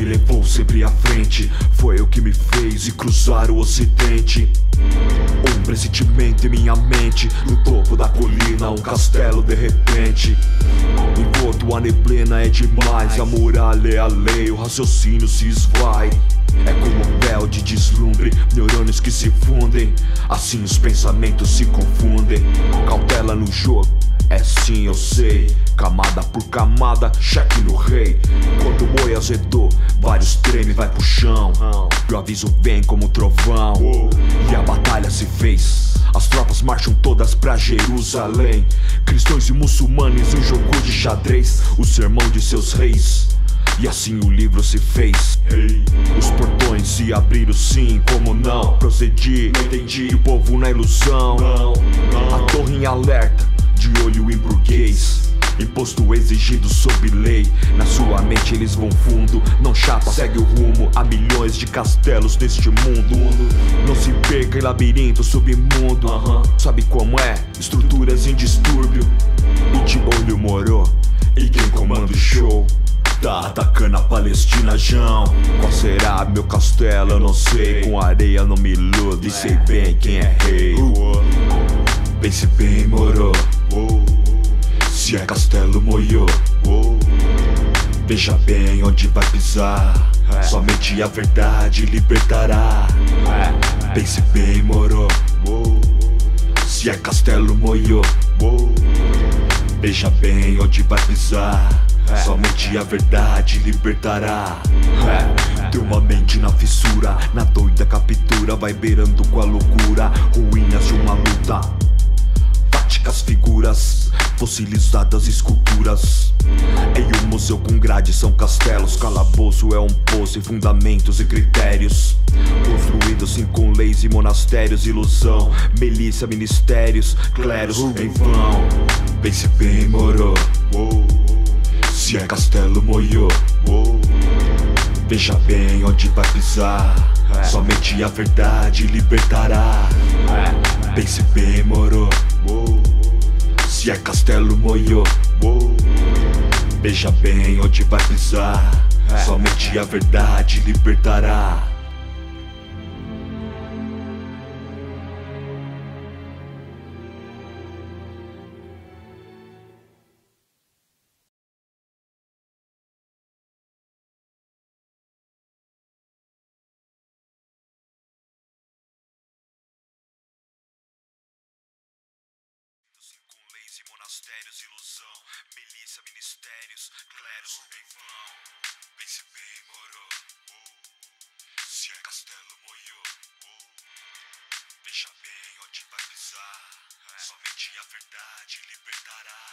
levou sempre à frente, foi o que me fez ir cruzar o ocidente. Um pressentimento em minha mente, no topo da colina, um castelo de repente. Enquanto a neblina é demais, a muralha é a lei, o raciocínio se esvai. É como um véu de deslumbre, neurônios que se fundem, assim os pensamentos se confundem. Cautela no jogo, é sim eu sei, camada por camada, cheque no rei. Quando o boi azedou, vários tremem, vai pro chão. E o aviso vem como um trovão, e a batalha se fez. As tropas marcham todas pra Jerusalém, cristãos e muçulmanos em um jogo de xadrez, o sermão de seus reis. E assim o livro se fez. Os portões se abriram sim, como não? Procedi, não entendi, e o povo na ilusão. A torre em alerta, de olho em burguês, imposto exigido sob lei. Na sua mente eles vão fundo, não chapa, segue o rumo. Há milhões de castelos neste mundo. Não se perca em labirinto submundo. Sabe como é? Estruturas em distúrbio, e de olho morou. E quem comanda o show tá atacando a Palestina, Jão. Qual será meu castelo? Eu não sei, com areia não me iludo, e sei bem quem é rei. Pense bem, moro, se é castelo moiô. Veja bem onde vai pisar, somente a verdade libertará. Pense bem, moro, se é castelo moiô. Veja bem onde vai pisar, somente a verdade libertará. Tem uma mente na fissura, na doida captura, vai beirando com a loucura, ruínas de uma luta. Táticas, figuras, fossilizadas esculturas. Em um museu com grades são castelos, calabouço é um poço e fundamentos e critérios. Construídos sim com leis e monastérios, ilusão, milícia, ministérios, cleros em vão. Pense bem, moro, se é castelo moiô. Veja bem onde vai pisar, somente a verdade libertará. Pense bem, moro, se é castelo moiô. Veja bem onde vai pisar, somente a verdade libertará. Com leis e monastérios, ilusão, milícia, ministérios, cleros em vão. Pense bem, moro, se é castelo moiô. Veja bem onde vai pisar, somente a verdade libertará.